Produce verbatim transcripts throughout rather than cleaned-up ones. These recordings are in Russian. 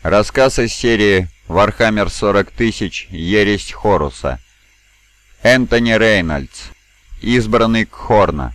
Рассказ из серии «Вархаммер сорок тысяч. Ересь Хоруса». Энтони Рейнольдс. Избранный Кхорна.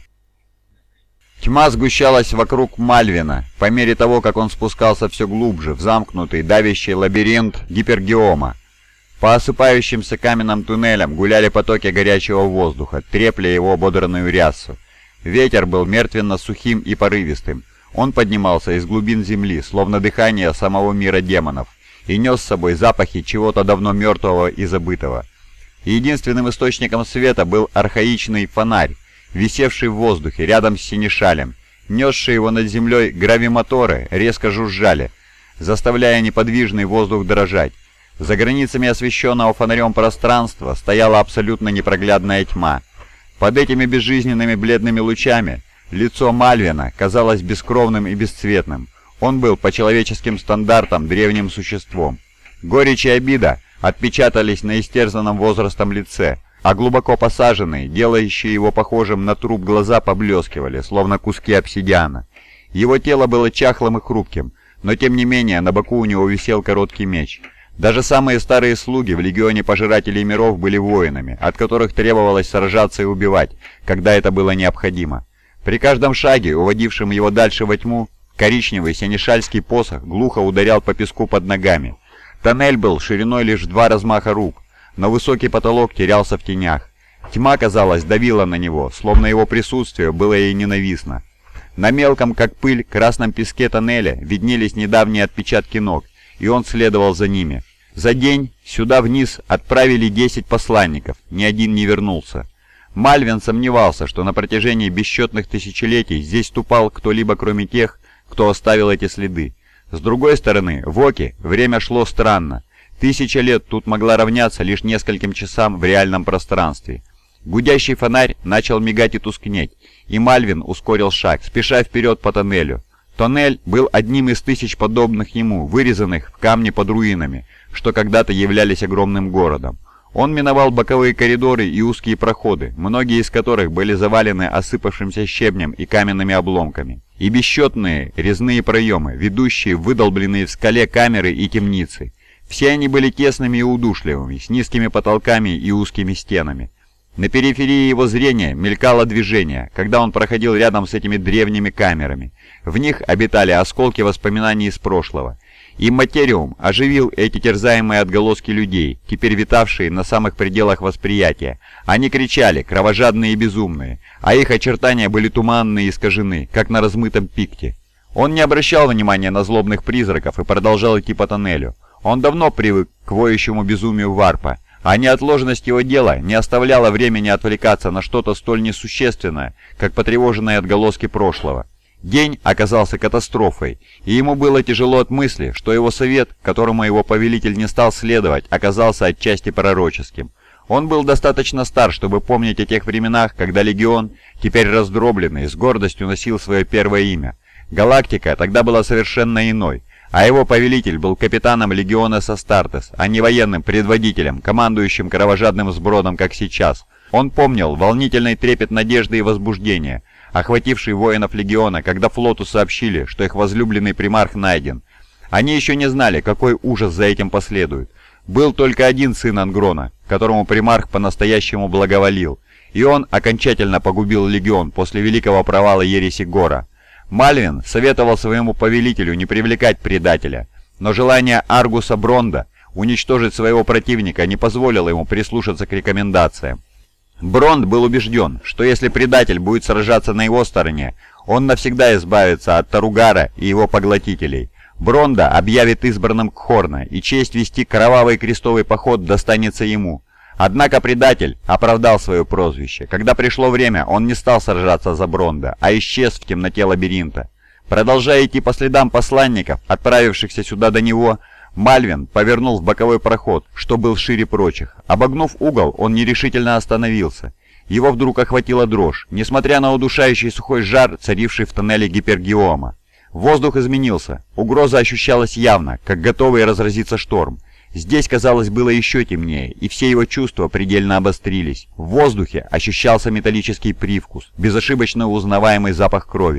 Тьма сгущалась вокруг Мальвина, по мере того, как он спускался все глубже в замкнутый, давящий лабиринт гипергиома. По осыпающимся каменным туннелям гуляли потоки горячего воздуха, трепля его ободранную рясу. Ветер был мертвенно сухим и порывистым. Он поднимался из глубин земли, словно дыхание самого мира демонов, и нес с собой запахи чего-то давно мертвого и забытого. Единственным источником света был архаичный фонарь, висевший в воздухе рядом с синешалем. Несшие его над землей гравимоторы резко жужжали, заставляя неподвижный воздух дрожать. За границами освещенного фонарем пространства стояла абсолютно непроглядная тьма. Под этими безжизненными бледными лучами лицо Мальвина казалось бескровным и бесцветным. Он был по человеческим стандартам древним существом. Горечь и обида отпечатались на истерзанном возрастом лице, а глубоко посаженные, делающие его похожим на труп глаза, поблескивали, словно куски обсидиана. Его тело было чахлым и хрупким, но тем не менее на боку у него висел короткий меч. Даже самые старые слуги в легионе пожирателей миров были воинами, от которых требовалось сражаться и убивать, когда это было необходимо. При каждом шаге, уводившем его дальше во тьму, коричневый синешальский посох глухо ударял по песку под ногами. Тоннель был шириной лишь в два размаха рук, но высокий потолок терялся в тенях. Тьма, казалось, давила на него, словно его присутствие было ей ненавистно. На мелком, как пыль, красном песке тоннеля виднелись недавние отпечатки ног, и он следовал за ними. За день сюда вниз отправили десять посланников, ни один не вернулся. Мальвин сомневался, что на протяжении бесчетных тысячелетий здесь ступал кто-либо кроме тех, кто оставил эти следы. С другой стороны, в Оке время шло странно. Тысяча лет тут могла равняться лишь нескольким часам в реальном пространстве. Гудящий фонарь начал мигать и тускнеть, и Мальвин ускорил шаг, спеша вперед по тоннелю. Тоннель был одним из тысяч подобных ему, вырезанных в камне под руинами, что когда-то являлись огромным городом. Он миновал боковые коридоры и узкие проходы, многие из которых были завалены осыпавшимся щебнем и каменными обломками, и бесчетные резные проемы, ведущие в выдолбленные в скале камеры и темницы. Все они были тесными и удушливыми, с низкими потолками и узкими стенами. На периферии его зрения мелькало движение, когда он проходил рядом с этими древними камерами. В них обитали осколки воспоминаний из прошлого. И Материум оживил эти терзаемые отголоски людей, теперь витавшие на самых пределах восприятия. Они кричали, кровожадные и безумные, а их очертания были туманные и искажены, как на размытом пикте. Он не обращал внимания на злобных призраков и продолжал идти по тоннелю. Он давно привык к воющему безумию варпа, а неотложность его дела не оставляла времени отвлекаться на что-то столь несущественное, как потревоженные отголоски прошлого. День оказался катастрофой, и ему было тяжело от мысли, что его совет, которому его повелитель не стал следовать, оказался отчасти пророческим. Он был достаточно стар, чтобы помнить о тех временах, когда Легион, теперь раздробленный, с гордостью носил свое первое имя. Галактика тогда была совершенно иной, а его повелитель был капитаном Легиона Састартес, а не военным предводителем, командующим кровожадным сбродом, как сейчас. Он помнил волнительный трепет надежды и возбуждения, охвативший воинов Легиона, когда флоту сообщили, что их возлюбленный примарх найден. Они еще не знали, какой ужас за этим последует. Был только один сын Ангрона, которому примарх по-настоящему благоволил, и он окончательно погубил Легион после великого провала ереси Гора. Мальвин советовал своему повелителю не привлекать предателя, но желание Аргуса Бронда уничтожить своего противника не позволило ему прислушаться к рекомендациям. Бронд был убежден, что если предатель будет сражаться на его стороне, он навсегда избавится от Таругара и его поглотителей. Бронда объявит избранным Кхорна, и честь вести кровавый крестовый поход достанется ему. Однако предатель оправдал свое прозвище. Когда пришло время, он не стал сражаться за Бронда, а исчез в темноте лабиринта. Продолжая идти по следам посланников, отправившихся сюда до него, Мальвин повернул в боковой проход, что был шире прочих. Обогнув угол, он нерешительно остановился. Его вдруг охватила дрожь, несмотря на удушающий сухой жар, царивший в тоннеле гипергиома. Воздух изменился, угроза ощущалась явно, как готовый разразиться шторм. Здесь, казалось, было еще темнее, и все его чувства предельно обострились. В воздухе ощущался металлический привкус, безошибочно узнаваемый запах крови.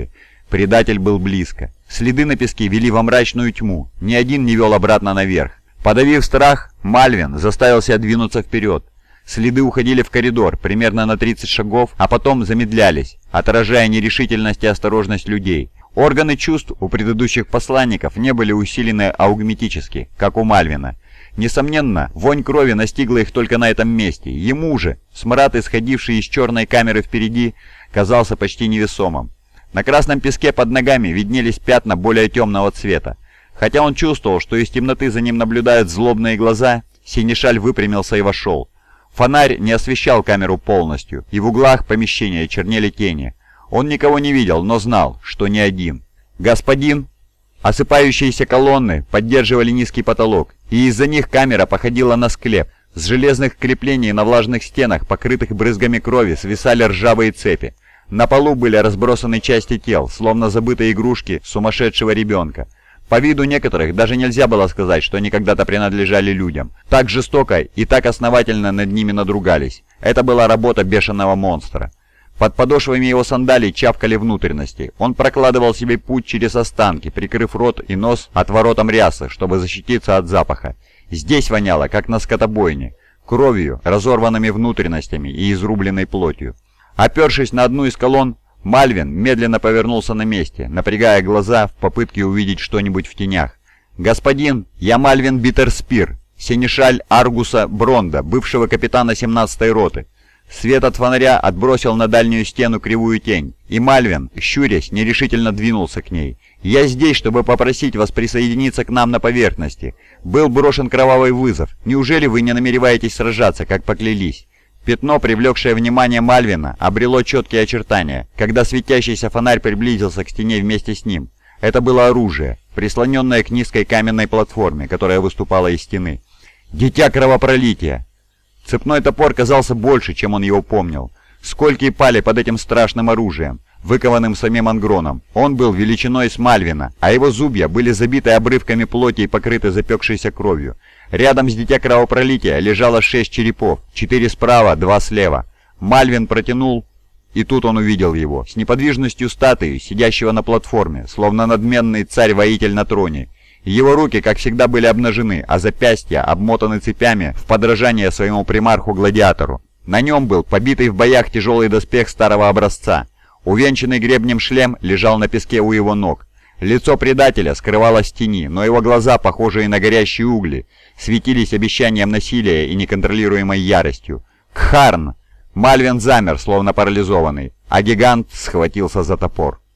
Предатель был близко. Следы на песке вели во мрачную тьму, ни один не вел обратно наверх. Подавив страх, Мальвин заставил себя двинуться вперед. Следы уходили в коридор, примерно на тридцать шагов, а потом замедлялись, отражая нерешительность и осторожность людей. Органы чувств у предыдущих посланников не были усилены аугметически, как у Мальвина. Несомненно, вонь крови настигла их только на этом месте. Ему же, смрад, исходивший из черной камеры впереди, казался почти невесомым. На красном песке под ногами виднелись пятна более темного цвета. Хотя он чувствовал, что из темноты за ним наблюдают злобные глаза, Синишаль выпрямился и вошел. Фонарь не освещал камеру полностью, и в углах помещения чернели тени. Он никого не видел, но знал, что не один. «Господин!» Осыпающиеся колонны поддерживали низкий потолок, и из-за них камера походила на склеп. С железных креплений на влажных стенах, покрытых брызгами крови, свисали ржавые цепи. На полу были разбросаны части тел, словно забытые игрушки сумасшедшего ребенка. По виду некоторых даже нельзя было сказать, что они когда-то принадлежали людям. Так жестоко и так основательно над ними надругались. Это была работа бешеного монстра. Под подошвами его сандалий чавкали внутренности. Он прокладывал себе путь через останки, прикрыв рот и нос отворотом рясы, чтобы защититься от запаха. Здесь воняло, как на скотобойне, кровью, разорванными внутренностями и изрубленной плотью. Опершись на одну из колонн, Мальвин медленно повернулся на месте, напрягая глаза в попытке увидеть что-нибудь в тенях. «Господин, я Мальвин Биттерспир, синешаль Аргуса Бронда, бывшего капитана семнадцатой роты». Свет от фонаря отбросил на дальнюю стену кривую тень, и Мальвин, щурясь, нерешительно двинулся к ней. «Я здесь, чтобы попросить вас присоединиться к нам на поверхности. Был брошен кровавый вызов. Неужели вы не намереваетесь сражаться, как поклялись?» Пятно, привлекшее внимание Мальвина, обрело четкие очертания, когда светящийся фонарь приблизился к стене вместе с ним. Это было оружие, прислоненное к низкой каменной платформе, которая выступала из стены. «Дитя кровопролития!» Цепной топор казался больше, чем он его помнил. Сколькие пали под этим страшным оружием, выкованным самим Ангроном. Он был величиной с Мальвина, а его зубья были забиты обрывками плоти и покрыты запекшейся кровью. Рядом с Дитя Кровопролития лежало шесть черепов, четыре справа, два слева. Мальвин протянул, и тут он увидел его, с неподвижностью статуи, сидящего на платформе, словно надменный царь-воитель на троне. Его руки, как всегда, были обнажены, а запястья обмотаны цепями в подражание своему примарху-гладиатору. На нем был побитый в боях тяжелый доспех старого образца. Увенчанный гребнем шлем лежал на песке у его ног. Лицо предателя скрывалось в тени, но его глаза, похожие на горящие угли, светились обещанием насилия и неконтролируемой яростью. «Кхарн!» Мальвин замер, словно парализованный, а гигант схватился за топор.